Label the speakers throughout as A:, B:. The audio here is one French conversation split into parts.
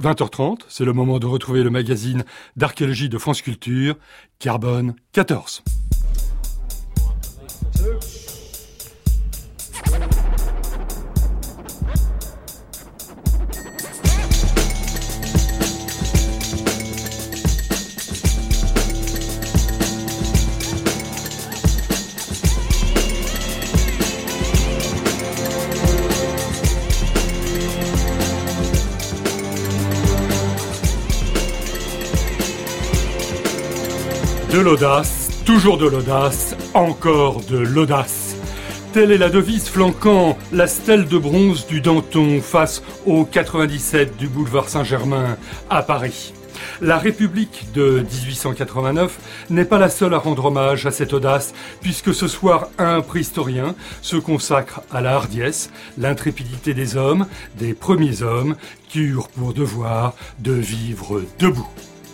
A: 20h30, c'est le moment de retrouver le magazine d'archéologie de France Culture, Carbone 14. De l'audace, toujours de l'audace, encore de l'audace. Telle est la devise flanquant la stèle de bronze du Danton face au 97 du boulevard Saint-Germain à Paris. La République de 1889 n'est pas la seule à rendre hommage à cette audace, puisque ce soir un préhistorien se consacre à la hardiesse, l'intrépidité des hommes, des premiers hommes, qui eurent pour devoir de vivre debout.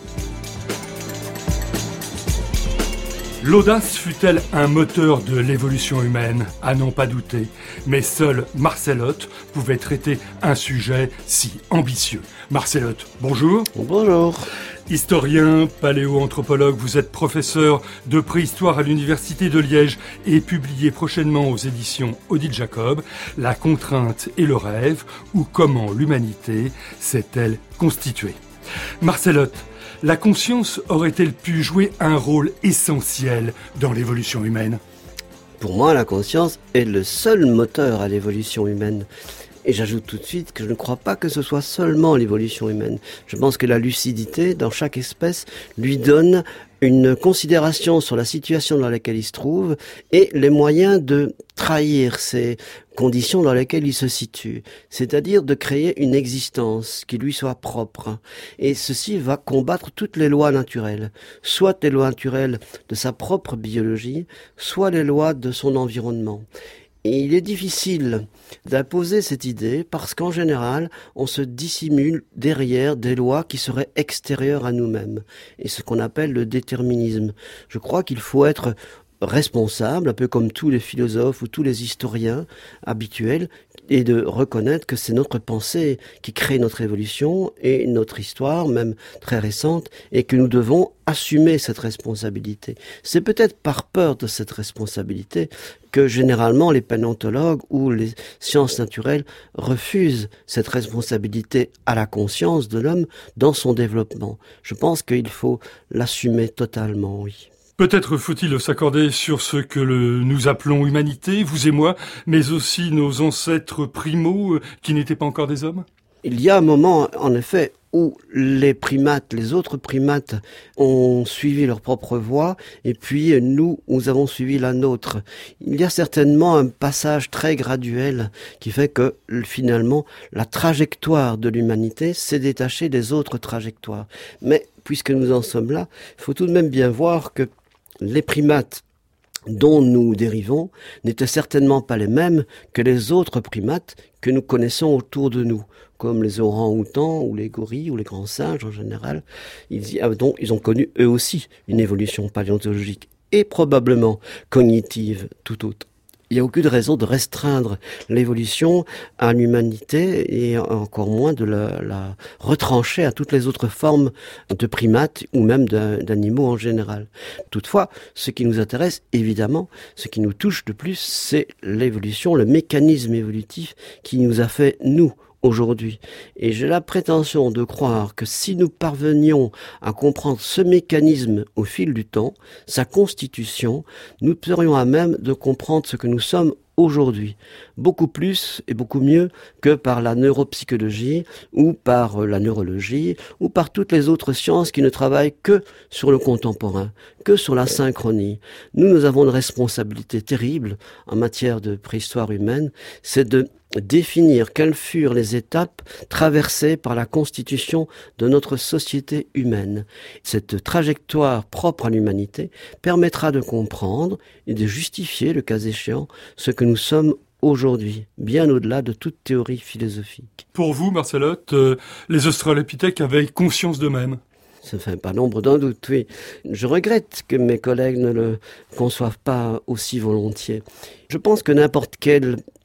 A: L'audace fut-elle un moteur de l'évolution humaine? À n'en pas douter. Mais seul Marcelotte pouvait traiter un sujet si ambitieux. Marcelotte, bonjour.
B: Bonjour.
A: Historien, paléoanthropologue, vous êtes professeur de préhistoire à l'Université de Liège et publié prochainement aux éditions Odile Jacob, La contrainte et le rêve, ou comment l'humanité s'est-elle constituée. Marcelotte, la conscience aurait-elle pu jouer un rôle essentiel dans l'évolution humaine?
B: Pour moi, la conscience est le seul moteur à l'évolution humaine. Et j'ajoute tout de suite que je ne crois pas que ce soit seulement l'évolution humaine. Je pense que la lucidité, dans chaque espèce, lui donne une considération sur la situation dans laquelle il se trouve et les moyens de trahir ces conditions dans lesquelles il se situe. C'est-à-dire de créer une existence qui lui soit propre. Et ceci va combattre toutes les lois naturelles. Soit les lois naturelles de sa propre biologie, soit les lois de son environnement. Et il est difficile d'imposer cette idée parce qu'en général, on se dissimule derrière des lois qui seraient extérieures à nous-mêmes. Et ce qu'on appelle le déterminisme. Je crois qu'il faut être responsable, un peu comme tous les philosophes ou tous les historiens habituels, et de reconnaître que c'est notre pensée qui crée notre évolution et notre histoire, même très récente, et que nous devons assumer cette responsabilité. C'est peut-être par peur de cette responsabilité que généralement les paléontologues ou les sciences naturelles refusent cette responsabilité à la conscience de l'homme dans son développement. Je pense qu'il faut l'assumer totalement, oui.
A: Peut-être faut-il s'accorder sur ce que nous appelons humanité, vous et moi, mais aussi nos ancêtres primaux qui n'étaient pas encore des hommes?
B: Il y a un moment, en effet, où les autres primates ont suivi leur propre voie, et puis nous avons suivi la nôtre. Il y a certainement un passage très graduel qui fait que, finalement, la trajectoire de l'humanité s'est détachée des autres trajectoires. Mais, puisque nous en sommes là, il faut tout de même bien voir que les primates dont nous dérivons n'étaient certainement pas les mêmes que les autres primates que nous connaissons autour de nous, comme les orang-outans ou les gorilles ou les grands singes en général. Ils ont connu eux aussi une évolution paléontologique et probablement cognitive tout autre. Il n'y a aucune raison de restreindre l'évolution à l'humanité et encore moins de la retrancher à toutes les autres formes de primates ou même d'animaux en général. Toutefois, ce qui nous intéresse, évidemment, ce qui nous touche de plus, c'est l'évolution, le mécanisme évolutif qui nous a fait, nous, aujourd'hui. Et j'ai la prétention de croire que si nous parvenions à comprendre ce mécanisme au fil du temps, sa constitution, nous serions à même de comprendre ce que nous sommes aujourd'hui, beaucoup plus et beaucoup mieux que par la neuropsychologie ou par la neurologie ou par toutes les autres sciences qui ne travaillent que sur le contemporain, que sur la synchronie. Nous avons une responsabilité terrible en matière de préhistoire humaine, c'est de définir quelles furent les étapes traversées par la constitution de notre société humaine. Cette trajectoire propre à l'humanité permettra de comprendre et de justifier, le cas échéant, ce que nous sommes aujourd'hui, bien au-delà de toute théorie philosophique.
A: Pour vous, Marcelotte, les australopithèques avaient conscience d'eux-mêmes?
B: Ça fait pas l'ombre d'un doute, oui. Je regrette que mes collègues ne le conçoivent pas aussi volontiers. Je pense que n'importe quel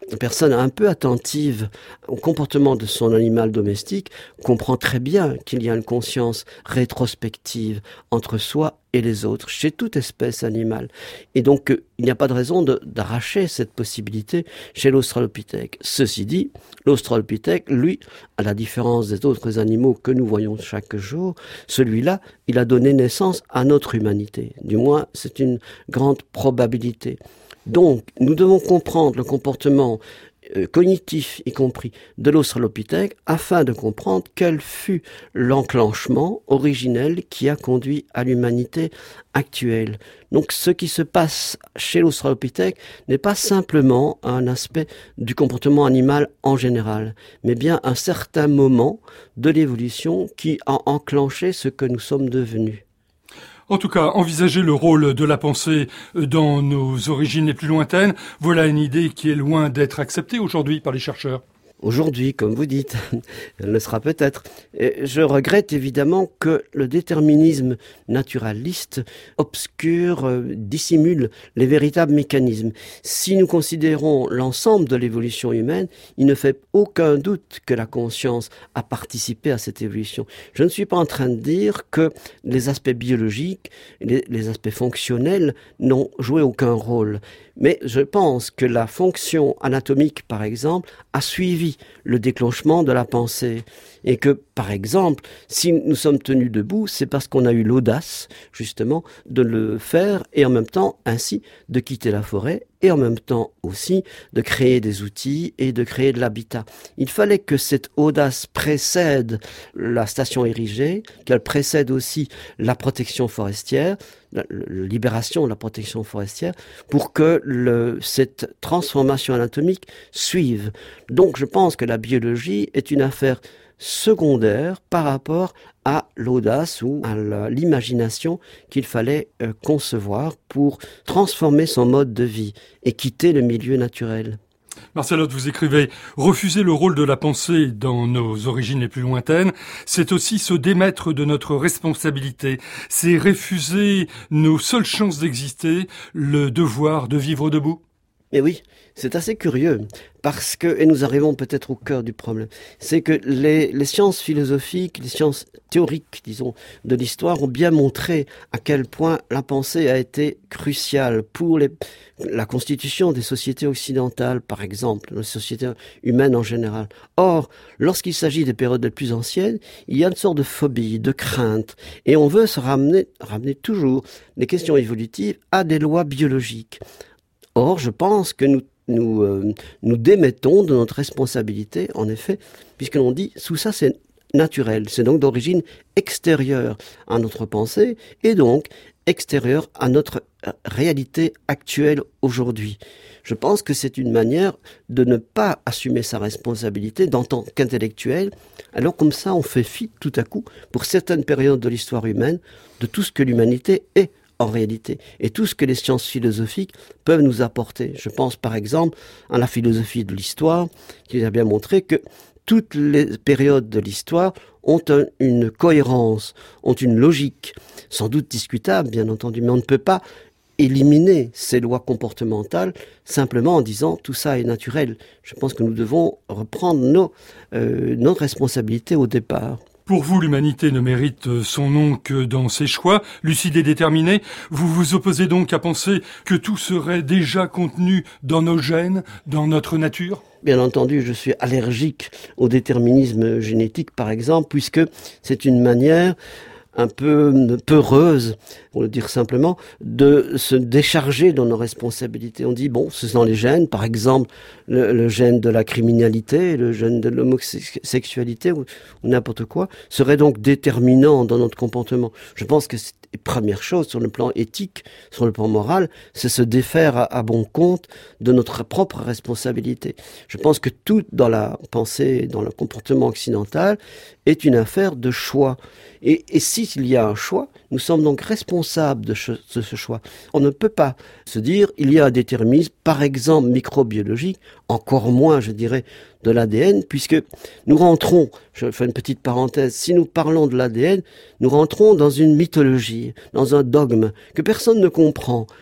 B: une personne un peu attentive au comportement de son animal domestique comprend très bien qu'il y a une conscience rétrospective entre soi et les autres, chez toute espèce animale. Et donc, il n'y a pas de raison d'arracher cette possibilité chez l'Australopithèque. Ceci dit, l'Australopithèque, lui, à la différence des autres animaux que nous voyons chaque jour, celui-là, il a donné naissance à notre humanité. Du moins, c'est une grande probabilité. Donc, nous devons comprendre le comportement cognitif, y compris de l'Australopithèque, afin de comprendre quel fut l'enclenchement originel qui a conduit à l'humanité actuelle. Donc, ce qui se passe chez l'Australopithèque n'est pas simplement un aspect du comportement animal en général, mais bien un certain moment de l'évolution qui a enclenché ce que nous sommes devenus.
A: En tout cas, envisager le rôle de la pensée dans nos origines les plus lointaines, voilà une idée qui est loin d'être acceptée aujourd'hui par les chercheurs.
B: Aujourd'hui, comme vous dites, elle le sera peut-être. Je regrette évidemment que le déterminisme naturaliste obscure, dissimule les véritables mécanismes. Si nous considérons l'ensemble de l'évolution humaine, il ne fait aucun doute que la conscience a participé à cette évolution. Je ne suis pas en train de dire que les aspects biologiques, les aspects fonctionnels n'ont joué aucun rôle. Mais je pense que la fonction anatomique, par exemple, a suivi le déclenchement de la pensée. Et que, par exemple, si nous sommes tenus debout, c'est parce qu'on a eu l'audace, justement, de le faire et en même temps, ainsi, de quitter la forêt et en même temps aussi de créer des outils et de créer de l'habitat. Il fallait que cette audace précède la station érigée, qu'elle précède aussi la protection forestière, la libération de la protection forestière, pour que cette transformation anatomique suive. Donc je pense que la biologie est une affaire secondaire par rapport à l'audace ou à l'imagination qu'il fallait concevoir pour transformer son mode de vie et quitter le milieu naturel.
A: Marcelotte, vous écrivez « Refuser le rôle de la pensée dans nos origines les plus lointaines, c'est aussi se démettre de notre responsabilité. C'est refuser nos seules chances d'exister, le devoir de vivre debout ».
B: Mais oui, c'est assez curieux, parce que, et nous arrivons peut-être au cœur du problème, c'est que les sciences philosophiques, les sciences théoriques, disons, de l'histoire ont bien montré à quel point la pensée a été cruciale pour la constitution des sociétés occidentales, par exemple, les sociétés humaines en général. Or, lorsqu'il s'agit des périodes les plus anciennes, il y a une sorte de phobie, de crainte, et on veut se ramener toujours les questions évolutives à des lois biologiques. Or, je pense que nous démettons de notre responsabilité, en effet, puisque l'on dit tout ça c'est naturel, c'est donc d'origine extérieure à notre pensée et donc extérieure à notre réalité actuelle aujourd'hui. Je pense que c'est une manière de ne pas assumer sa responsabilité en tant qu'intellectuel, alors comme ça on fait fi tout à coup, pour certaines périodes de l'histoire humaine, de tout ce que l'humanité est en réalité, et tout ce que les sciences philosophiques peuvent nous apporter. Je pense par exemple à la philosophie de l'histoire, qui a bien montré que toutes les périodes de l'histoire ont une cohérence, ont une logique, sans doute discutable bien entendu, mais on ne peut pas éliminer ces lois comportementales simplement en disant tout ça est naturel. Je pense que nous devons reprendre notre responsabilité au départ.
A: Pour vous, l'humanité ne mérite son nom que dans ses choix, lucide et déterminé. Vous vous opposez donc à penser que tout serait déjà contenu dans nos gènes, dans notre nature ?
B: Bien entendu, je suis allergique au déterminisme génétique, par exemple, puisque c'est une manière un peu peureuse, pour le dire simplement, de se décharger de nos responsabilités. On dit, bon, ce sont les gènes, par exemple, le gène de la criminalité, le gène de l'homosexualité, ou n'importe quoi, serait donc déterminant dans notre comportement. Je pense que c'est la première chose sur le plan éthique, sur le plan moral, c'est se défaire à bon compte de notre propre responsabilité. Je pense que tout dans la pensée, dans le comportement occidental, est une affaire de choix. Et s'il y a un choix, nous sommes donc responsables de ce choix. On ne peut pas se dire, il y a un déterminisme, par exemple microbiologique, encore moins, je dirais, de l'ADN, puisque nous rentrons, je fais une petite parenthèse, si nous parlons de l'ADN, nous rentrons dans une mythologie, dans un dogme que personne ne comprend.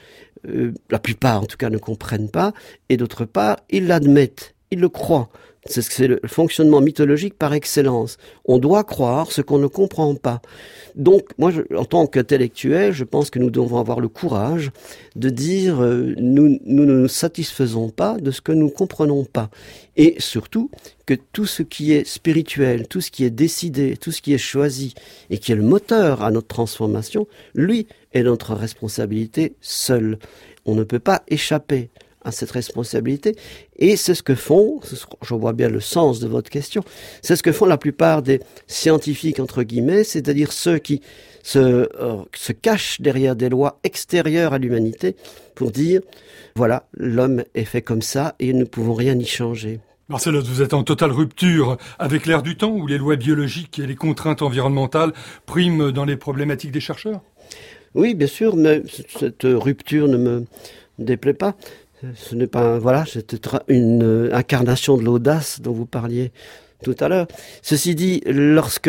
B: la plupart en tout cas ne comprennent pas, et d'autre part, ils l'admettent, ils le croient. C'est le fonctionnement mythologique par excellence. On doit croire ce qu'on ne comprend pas. Donc, moi, en tant qu'intellectuel, je pense que nous devons avoir le courage de dire nous ne nous satisfaisons pas de ce que nous ne comprenons pas. Et surtout, que tout ce qui est spirituel, tout ce qui est décidé, tout ce qui est choisi, et qui est le moteur à notre transformation, lui est notre responsabilité seule. On ne peut pas échapper à cette responsabilité, et c'est ce que font, je vois bien le sens de votre question, c'est ce que font la plupart des scientifiques entre guillemets, c'est-à-dire ceux qui se cachent derrière des lois extérieures à l'humanité pour dire voilà, l'homme est fait comme ça et nous ne pouvons rien y changer.
A: Marcelotte, vous êtes en totale rupture avec l'ère du temps où les lois biologiques et les contraintes environnementales priment dans les problématiques des chercheurs?
B: Oui, bien sûr, mais cette rupture ne me déplaît pas. Ce n'est pas, voilà, c'était une incarnation de l'audace dont vous parliez tout à l'heure. Ceci dit, lorsque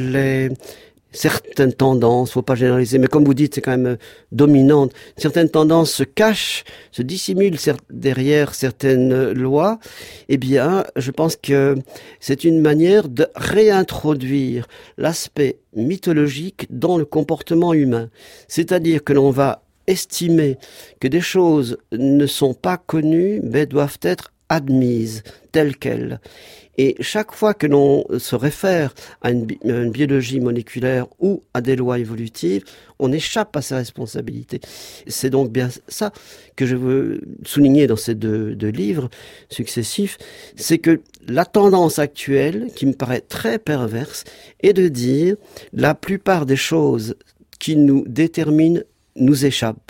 B: certaines tendances, faut pas généraliser, mais comme vous dites, c'est quand même dominante, certaines tendances se cachent, se dissimulent derrière certaines lois, eh bien, je pense que c'est une manière de réintroduire l'aspect mythologique dans le comportement humain. C'est-à-dire que l'on va estimer que des choses ne sont pas connues, mais doivent être admises telles quelles. Et chaque fois que l'on se réfère à une biologie moléculaire ou à des lois évolutives, on échappe à ses responsabilités. C'est donc bien ça que je veux souligner dans ces deux livres successifs, c'est que la tendance actuelle, qui me paraît très perverse, est de dire la plupart des choses qui nous déterminent nous échappe.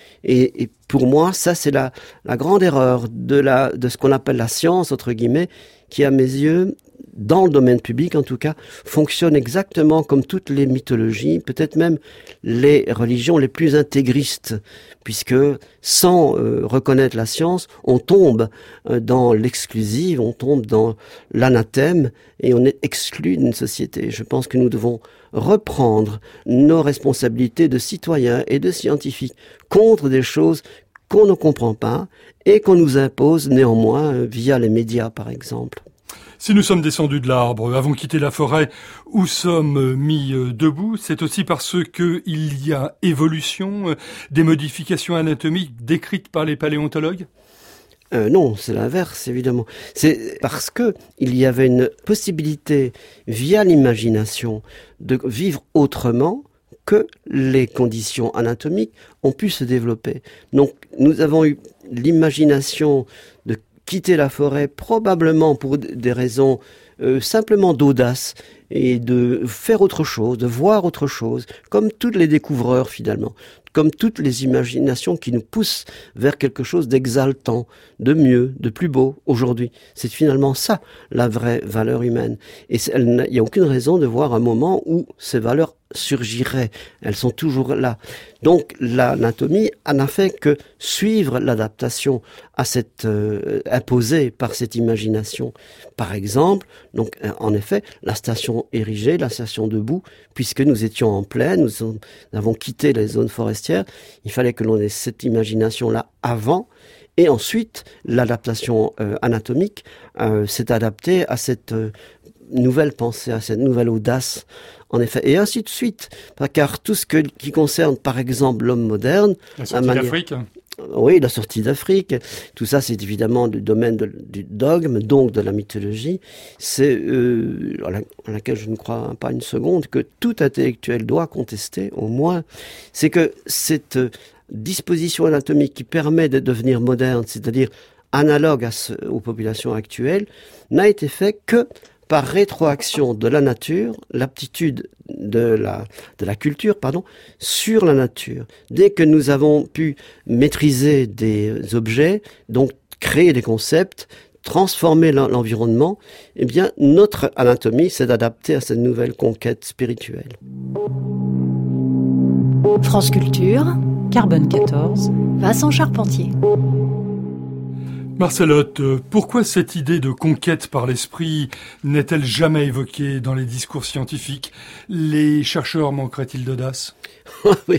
B: Et pour moi, ça c'est la grande erreur de ce qu'on appelle la science, entre guillemets, qui à mes yeux, dans le domaine public en tout cas, fonctionne exactement comme toutes les mythologies, peut-être même les religions les plus intégristes, puisque sans reconnaître la science, on tombe dans l'exclusive, on tombe dans l'anathème et on est exclu d'une société. Je pense que nous devons reprendre nos responsabilités de citoyens et de scientifiques contre des choses qu'on ne comprend pas et qu'on nous impose néanmoins via les médias par exemple.
A: Si nous sommes descendus de l'arbre, avons quitté la forêt ou sommes mis debout, c'est aussi parce que il y a évolution, des modifications anatomiques décrites par les paléontologues?
B: Non, c'est l'inverse, évidemment. C'est parce que il y avait une possibilité, via l'imagination, de vivre autrement que les conditions anatomiques ont pu se développer. Donc, nous avons eu l'imagination de quitter la forêt, probablement pour des raisons simplement d'audace et de faire autre chose, de voir autre chose, comme tous les découvreurs finalement, comme toutes les imaginations qui nous poussent vers quelque chose d'exaltant, de mieux, de plus beau aujourd'hui. C'est finalement ça la vraie valeur humaine. Et il n'y a aucune raison de voir un moment où ces valeurs surgiraient. Elles sont toujours là. Donc l'anatomie n'a fait que suivre l'adaptation à cette imposée par cette imagination. Par exemple, donc en effet, la station érigée, la station debout, puisque nous étions en plaine, nous avons quitté les zones forestières, il fallait que l'on ait cette imagination-là avant. Et ensuite, l'adaptation anatomique s'est adaptée à cette nouvelle pensée, à cette nouvelle audace, en effet. Et ainsi de suite. Car tout ce qui concerne, par exemple, l'homme moderne...
A: La sortie d'Afrique.
B: Oui, la sortie d'Afrique. Tout ça, c'est évidemment du domaine du dogme, donc de la mythologie. C'est à laquelle je ne crois pas une seconde, que tout intellectuel doit contester, au moins. C'est que cette disposition anatomique qui permet de devenir moderne, c'est-à-dire analogue aux populations actuelles, n'a été fait que par rétroaction de la nature, l'aptitude de la culture, sur la nature. Dès que nous avons pu maîtriser des objets, donc créer des concepts, transformer l'environnement, eh bien, notre anatomie s'est adaptée à cette nouvelle conquête spirituelle.
C: France Culture, Carbone 14, Vincent Charpentier.
A: Marcelotte, pourquoi cette idée de conquête par l'esprit n'est-elle jamais évoquée dans les discours scientifiques? Les chercheurs manqueraient-ils d'audace?
B: Oui,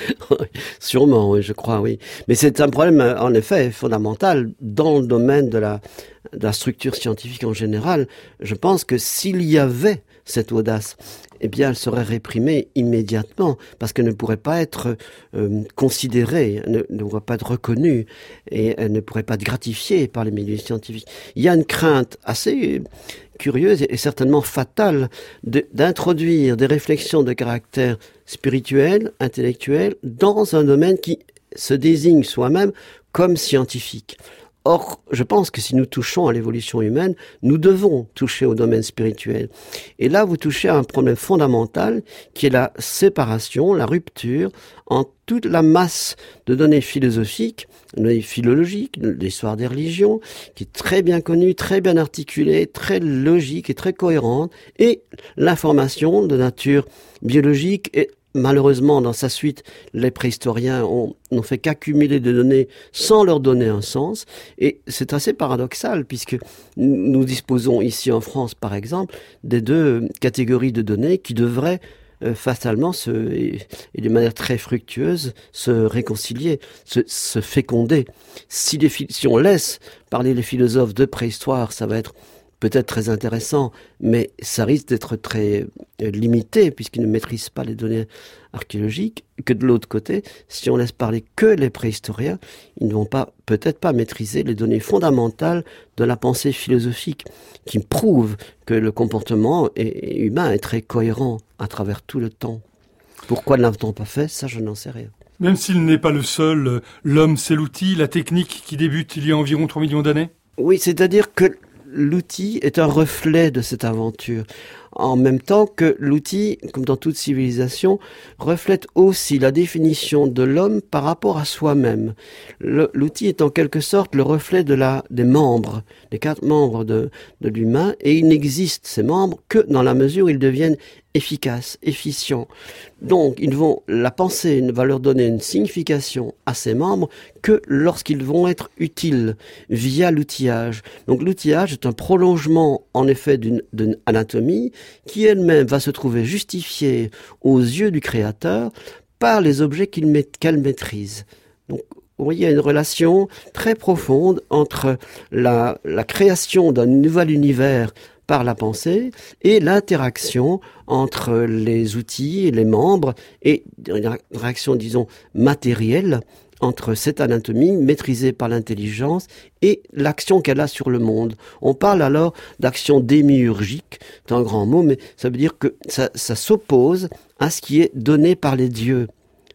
B: sûrement, oui, je crois, oui. Mais c'est un problème, en effet, fondamental dans le domaine de la structure scientifique en général. Je pense que s'il y avait cette audace, eh bien, elle serait réprimée immédiatement, parce qu'elle ne pourrait pas être considérée, ne pourrait pas être reconnue, et elle ne pourrait pas être gratifiée par les milieux scientifiques. Il y a une crainte assez curieuse et certainement fatale d'introduire des réflexions de caractère spirituel, intellectuel, dans un domaine qui se désigne soi-même comme scientifique. Or, je pense que si nous touchons à l'évolution humaine, nous devons toucher au domaine spirituel. Et là, vous touchez à un problème fondamental qui est la séparation, la rupture entre toute la masse de données philosophiques, données philologiques, l'histoire des religions, qui est très bien connue, très bien articulée, très logique et très cohérente, et l'information de nature biologique et malheureusement, dans sa suite, les préhistoriens n'ont fait qu'accumuler des données sans leur donner un sens. Et c'est assez paradoxal, puisque nous disposons ici en France, par exemple, des deux catégories de données qui devraient fatalement et de manière très fructueuse se réconcilier, se féconder. Si on laisse parler les philosophes de préhistoire, ça va être peut-être très intéressant, mais ça risque d'être très limité puisqu'ils ne maîtrisent pas les données archéologiques. Que de l'autre côté, si on laisse parler que les préhistoriens, ils ne vont peut-être pas maîtriser les données fondamentales de la pensée philosophique qui prouvent que le comportement humain est très cohérent à travers tout le temps. Pourquoi ne l'a-t-on pas fait? Ça, je n'en sais rien.
A: Même s'il n'est pas le seul, l'homme c'est l'outil, la technique qui débute il y a environ 3 millions d'années?
B: Oui, c'est-à-dire que l'outil est un reflet de cette aventure, en même temps que l'outil, comme dans toute civilisation, reflète aussi la définition de l'homme par rapport à soi-même. L'outil est en quelque sorte le reflet des membres, des 4 membres de l'humain, et il n'existe, ces membres, que dans la mesure où ils deviennent efficaces, efficients. Donc, la pensée va leur donner une signification à ces membres que lorsqu'ils vont être utiles via l'outillage. Donc, l'outillage est un prolongement, en effet, d'une anatomie qui elle-même va se trouver justifiée aux yeux du Créateur par les objets qu'elle maîtrise. Donc, vous voyez, il y a une relation très profonde entre la création d'un nouvel univers par la pensée et l'interaction entre les outils et les membres et une réaction, disons, matérielle entre cette anatomie maîtrisée par l'intelligence et l'action qu'elle a sur le monde. On parle alors d'action démiurgique, c'est un grand mot, mais ça veut dire que ça s'oppose à ce qui est donné par les dieux.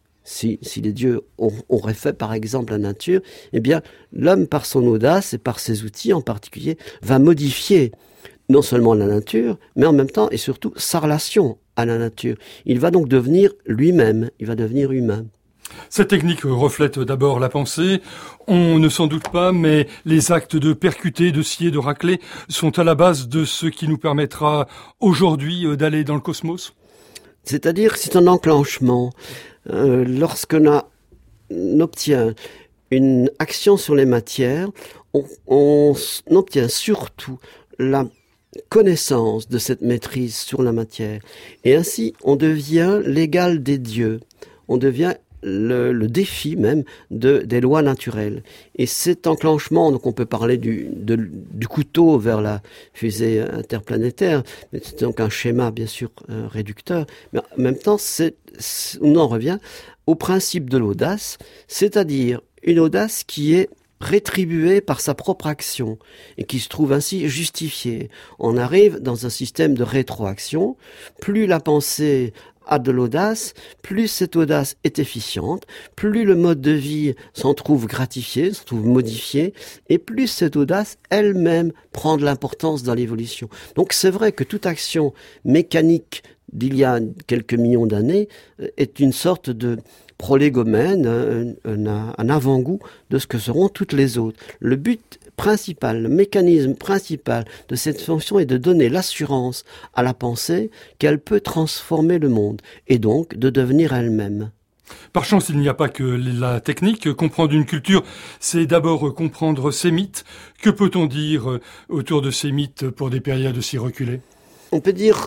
B: Si les dieux auraient fait par exemple la nature, eh bien l'homme par son audace et par ses outils en particulier va modifier non seulement la nature, mais en même temps et surtout sa relation à la nature. Il va donc devenir lui-même, il va devenir humain.
A: Cette technique reflète d'abord la pensée. On ne s'en doute pas, mais les actes de percuter, de scier, de racler sont à la base de ce qui nous permettra aujourd'hui d'aller dans le cosmos.
B: C'est-à-dire, c'est un enclenchement. Lorsqu'on obtient une action sur les matières, on obtient surtout la connaissance de cette maîtrise sur la matière. Et ainsi, on devient l'égal des dieux. On devient le défi même des lois naturelles. Et cet enclenchement, donc on peut parler du couteau vers la fusée interplanétaire, mais c'est donc un schéma bien sûr réducteur, mais en même temps on en revient au principe de l'audace, c'est-à-dire une audace qui est rétribuée par sa propre action et qui se trouve ainsi justifiée. On arrive dans un système de rétroaction. Plus la pensée a de l'audace, plus cette audace est efficiente, plus le mode de vie s'en trouve gratifié, s'en trouve modifié, et plus cette audace elle-même prend de l'importance dans l'évolution. Donc c'est vrai que toute action mécanique d'il y a quelques millions d'années est une sorte de prolégomène, un avant-goût de ce que seront toutes les autres. Le but principal, le mécanisme principal de cette fonction est de donner l'assurance à la pensée qu'elle peut transformer le monde et donc de devenir elle-même.
A: Par chance, il n'y a pas que la technique. Comprendre une culture, c'est d'abord comprendre ses mythes. Que peut-on dire autour de ces mythes pour des périodes aussi reculées ?
B: On peut dire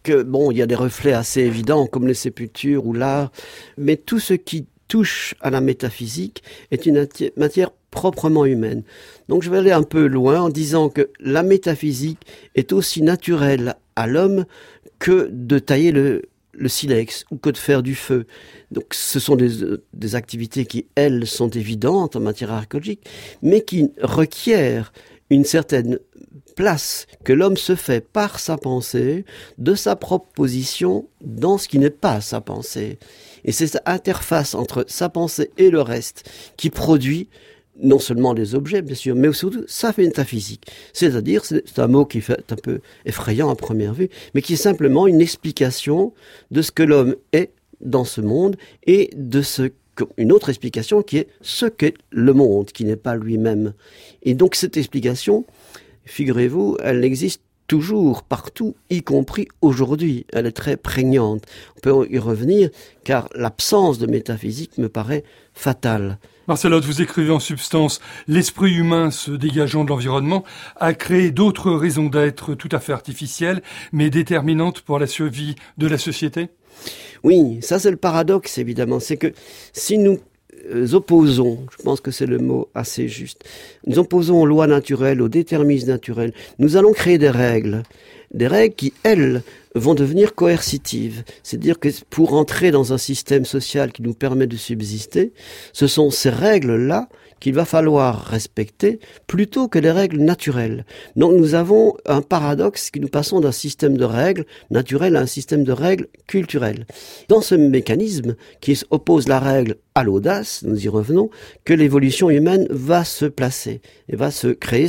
B: bon, il y a des reflets assez évidents comme les sépultures ou l'art, mais tout ce qui touche à la métaphysique est une matière proprement humaine. Donc je vais aller un peu loin en disant que la métaphysique est aussi naturelle à l'homme que de tailler le silex ou que de faire du feu. Donc ce sont des activités qui, elles, sont évidentes en matière archéologique, mais qui requièrent une certaine place que l'homme se fait par sa pensée, de sa propre position dans ce qui n'est pas sa pensée. Et c'est cette interface entre sa pensée et le reste qui produit non seulement des objets, bien sûr, mais surtout sa métaphysique. C'est-à-dire, c'est un mot qui fait un peu effrayant à première vue, mais qui est simplement une explication de ce que l'homme est dans ce monde et de une autre explication qui est ce qu'est le monde, qui n'est pas lui-même. Et donc cette explication, figurez-vous, elle existe toujours, partout, y compris aujourd'hui. Elle est très prégnante. On peut y revenir, car l'absence de métaphysique me paraît fatale.
A: Marcel Hoth, vous écrivez en substance « L'esprit humain se dégageant de l'environnement a créé d'autres raisons d'être tout à fait artificielles, mais déterminantes pour la survie de la société ». Oui, ça c'est le paradoxe évidemment. C'est que si nous opposons, je pense que c'est le mot assez juste, nous opposons aux lois naturelles, au déterminisme naturel, nous allons créer des règles qui, elles, vont devenir coercitives. C'est-à-dire que pour entrer dans un système social qui nous permet de subsister, ce sont ces règles-là qu'il va falloir respecter plutôt que les règles naturelles. Donc nous avons un paradoxe qui nous passons d'un système de règles naturelles à un système de règles culturelles. Dans ce mécanisme qui oppose la règle à l'audace, nous y revenons, que l'évolution humaine va se placer et va se créer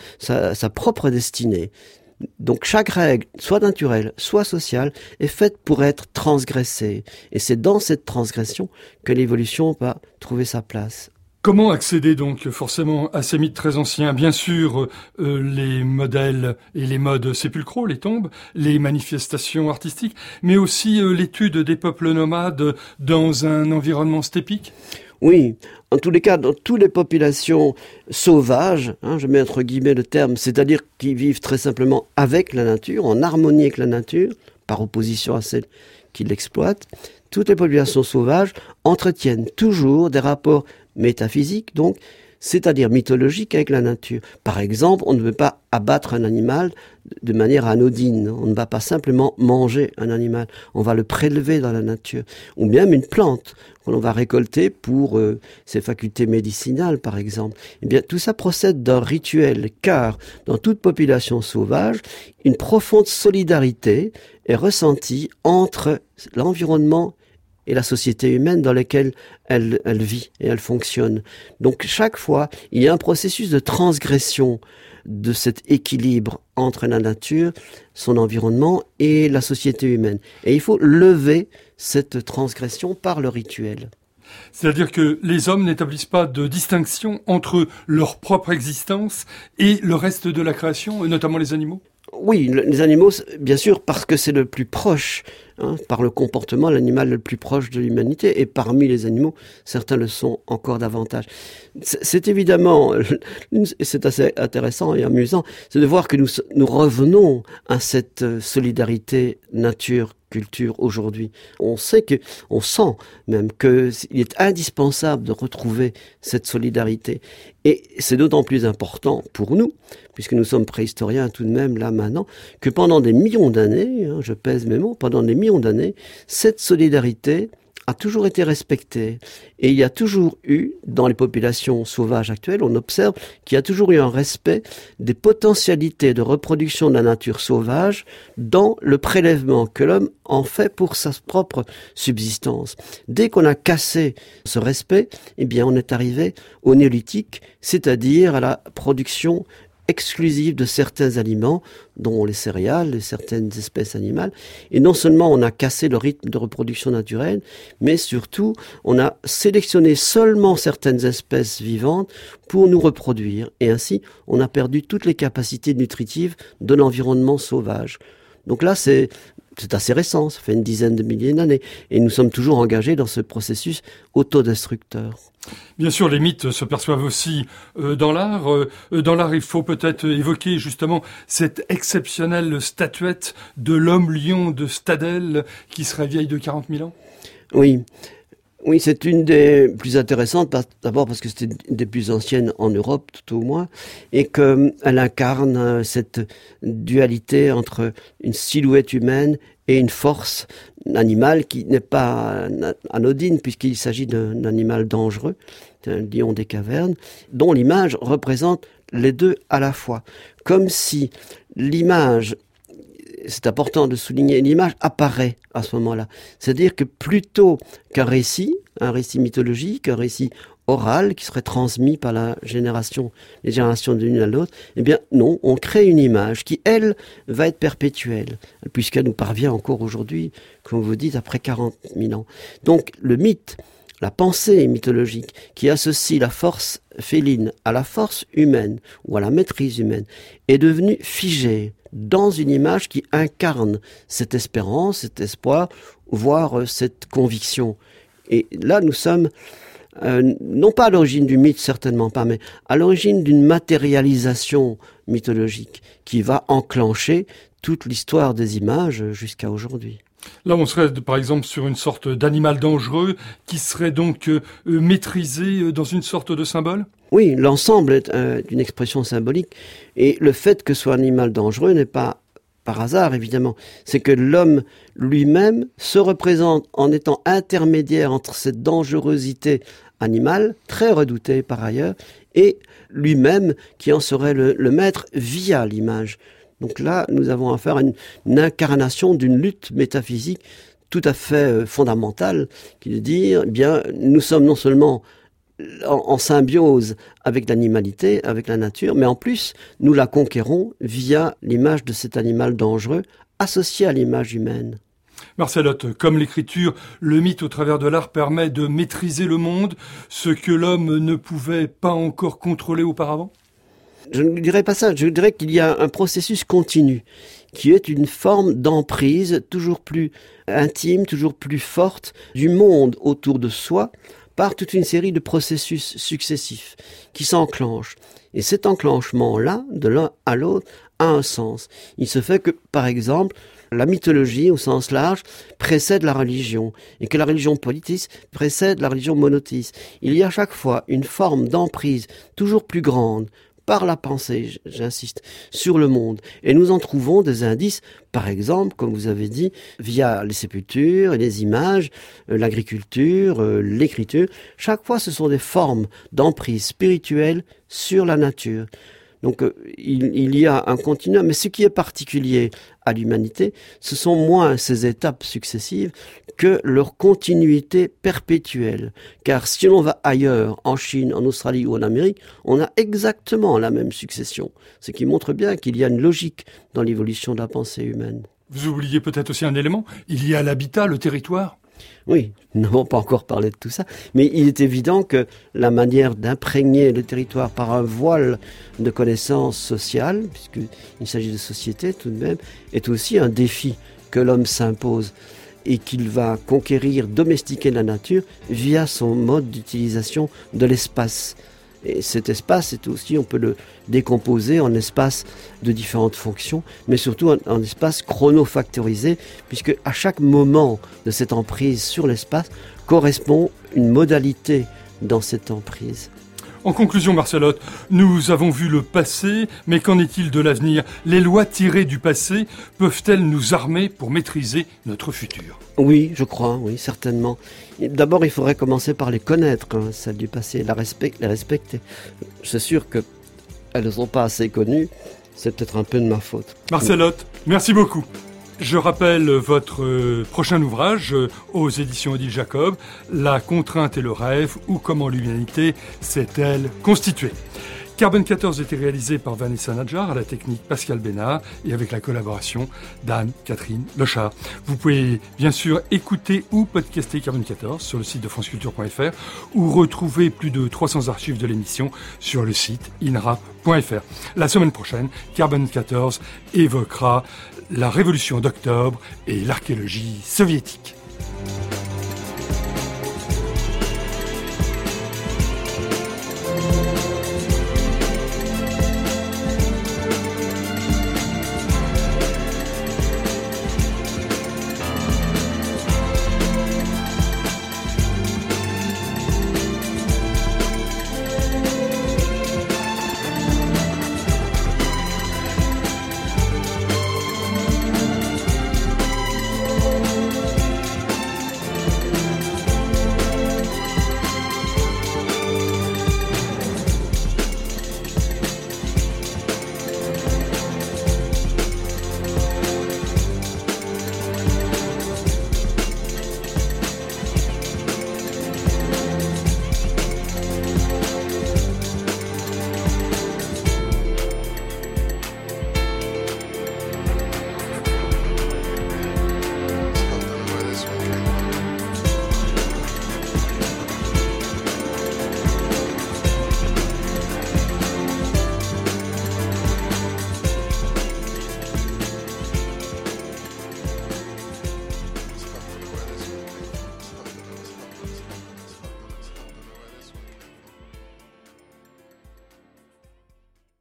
A: sa propre destinée. Donc chaque règle, soit naturelle, soit sociale, est faite pour être transgressée. Et c'est dans cette transgression que l'évolution va trouver sa place. Comment accéder donc forcément à ces mythes très anciens ? Bien sûr, les modèles et les modes sépulcraux, les tombes, les manifestations artistiques, mais aussi l'étude des peuples nomades dans un environnement stépique ? Oui, en tous les cas, dans toutes les populations sauvages, je mets entre guillemets le terme, c'est-à-dire qui vivent très simplement avec la nature, en harmonie avec la nature, par opposition à celles qui l'exploitent, toutes les populations sauvages entretiennent toujours des rapports métaphysiques, donc, c'est-à-dire mythologiques avec la nature. Par exemple, on ne veut pas abattre un animal de manière anodine. On ne va pas simplement manger un animal. On va le prélever dans la nature. Ou bien une plante qu'on va récolter pour ses facultés médicinales, par exemple. Eh bien, tout ça procède d'un rituel, car dans toute population sauvage, une profonde solidarité est ressentie entre l'environnement et la société humaine dans laquelle elle vit et elle fonctionne. Donc chaque fois, il y a un processus de transgression de cet équilibre entre la nature, son environnement et la société humaine. Et il faut lever cette transgression par le rituel. C'est-à-dire que les hommes n'établissent pas de distinction entre leur propre existence et le reste de la création, et notamment les animaux ? Oui, les animaux, bien sûr, parce que c'est le plus proche, par le comportement, l'animal le plus proche de l'humanité, et parmi les animaux, certains le sont encore davantage. C'est évidemment, c'est assez intéressant et amusant, c'est de voir que nous revenons à cette solidarité nature-culture aujourd'hui. On sent même qu'il est indispensable de retrouver cette solidarité. Et c'est d'autant plus important pour nous, puisque nous sommes préhistoriens tout de même là maintenant, que pendant des millions d'années, je pèse mes mots, pendant des millions d'années, cette solidarité a toujours été respectée. Et il y a toujours eu, dans les populations sauvages actuelles, on observe qu'il y a toujours eu un respect des potentialités de reproduction de la nature sauvage dans le prélèvement que l'homme en fait pour sa propre subsistance. Dès qu'on a cassé ce respect, eh bien, on est arrivé au néolithique, c'est-à-dire à la production exclusive de certains aliments, dont les céréales et certaines espèces animales. Et non seulement on a cassé le rythme de reproduction naturelle, mais surtout on a sélectionné seulement certaines espèces vivantes pour nous reproduire. Et ainsi, on a perdu toutes les capacités nutritives de l'environnement sauvage. Donc là, c'est
B: c'est assez récent, ça fait une dizaine de milliers d'années. Et nous sommes toujours engagés dans ce processus autodestructeur.
A: Bien sûr, les mythes se perçoivent aussi dans l'art. Dans l'art, il faut peut-être évoquer justement cette exceptionnelle statuette de l'homme lion de Stadel qui serait vieille de 40 000 ans.
B: Oui, c'est une des plus intéressantes, d'abord parce que c'est une des plus anciennes en Europe, tout au moins, et qu'elle incarne cette dualité entre une silhouette humaine et une force animale qui n'est pas anodine, puisqu'il s'agit d'un animal dangereux, un lion des cavernes, dont l'image représente les deux à la fois. Comme si l'image, c'est important de souligner, l'image apparaît à ce moment-là. C'est-à-dire que plutôt qu'un récit mythologique, un récit oral qui serait transmis par les générations de l'une à l'autre, eh bien non, on crée une image qui, elle, va être perpétuelle, puisqu'elle nous parvient encore aujourd'hui, comme vous dites, après 40 000 ans. Donc le mythe, la pensée mythologique qui associe la force féline à la force humaine ou à la maîtrise humaine est devenue figée dans une image qui incarne cette espérance, cet espoir, voire cette conviction. Et là, nous sommes non pas à l'origine du mythe, certainement pas, mais à l'origine d'une matérialisation mythologique qui va enclencher toute l'histoire des images jusqu'à aujourd'hui.
A: Là, on serait par exemple sur une sorte d'animal dangereux qui serait donc maîtrisé dans une sorte de symbole ?
B: Oui, l'ensemble est une expression symbolique. Et le fait que ce soit un animal dangereux n'est pas par hasard, évidemment. C'est que l'homme lui-même se représente en étant intermédiaire entre cette dangerosité animale, très redoutée par ailleurs, et lui-même qui en serait le maître via l'image. Donc là, nous avons affaire à une incarnation d'une lutte métaphysique tout à fait fondamentale, qui est de dire, eh bien, nous sommes non seulement en symbiose avec l'animalité, avec la nature, mais en plus, nous la conquérons via l'image de cet animal dangereux associé à l'image humaine.
A: Marcelotte, comme l'écriture, le mythe au travers de l'art permet de maîtriser le monde, ce que l'homme ne pouvait pas encore contrôler auparavant ?
B: Je ne dirais pas ça, je dirais qu'il y a un processus continu qui est une forme d'emprise toujours plus intime, toujours plus forte du monde autour de soi par toute une série de processus successifs qui s'enclenchent. Et cet enclenchement-là, de l'un à l'autre, a un sens. Il se fait que, par exemple, la mythologie, au sens large, précède la religion, et que la religion polythéiste précède la religion monothéiste. Il y a à chaque fois une forme d'emprise toujours plus grande, par la pensée, j'insiste, sur le monde. Et nous en trouvons des indices, par exemple, comme vous avez dit, via les sépultures, les images, l'agriculture, l'écriture. Chaque fois, ce sont des formes d'emprise spirituelle sur la nature. Donc, il y a un continuum. Mais ce qui est particulier à l'humanité, ce sont moins ces étapes successives que leur continuité perpétuelle. Car si l'on va ailleurs, en Chine, en Australie ou en Amérique, on a exactement la même succession. Ce qui montre bien qu'il y a une logique dans l'évolution de la pensée humaine.
A: Vous oubliez peut-être aussi un élément, il y a l'habitat, le territoire.
B: Oui, nous n'avons pas encore parlé de tout ça, mais il est évident que la manière d'imprégner le territoire par un voile de connaissances sociales, puisqu'il s'agit de société tout de même, est aussi un défi que l'homme s'impose et qu'il va conquérir, domestiquer la nature via son mode d'utilisation de l'espace. Et cet espace, c'est aussi, on peut le décomposer en espace de différentes fonctions, mais surtout en espace chronofactorisé, puisque à chaque moment de cette emprise sur l'espace correspond une modalité dans cette emprise.
A: En conclusion, Marcelotte, nous avons vu le passé, mais qu'en est-il de l'avenir ? Les lois tirées du passé peuvent-elles nous armer pour maîtriser notre futur ?
B: Oui, je crois, oui, certainement. D'abord, il faudrait commencer par les connaître, celles du passé, les respecter. C'est sûr qu'elles ne sont pas assez connues, c'est peut-être un peu de ma faute.
A: Marcelotte, merci beaucoup. Je rappelle votre prochain ouvrage aux éditions Odile Jacob, La contrainte et le rêve, ou comment l'humanité s'est-elle constituée. Carbone 14 était réalisé par Vanessa Nadjar, à la technique Pascal Bénard et avec la collaboration d'Anne-Catherine Lochard. Vous pouvez bien sûr écouter ou podcaster Carbone 14 sur le site de franceculture.fr ou retrouver plus de 300 archives de l'émission sur le site inra.fr. La semaine prochaine, Carbone 14 évoquera la révolution d'octobre et l'archéologie soviétique.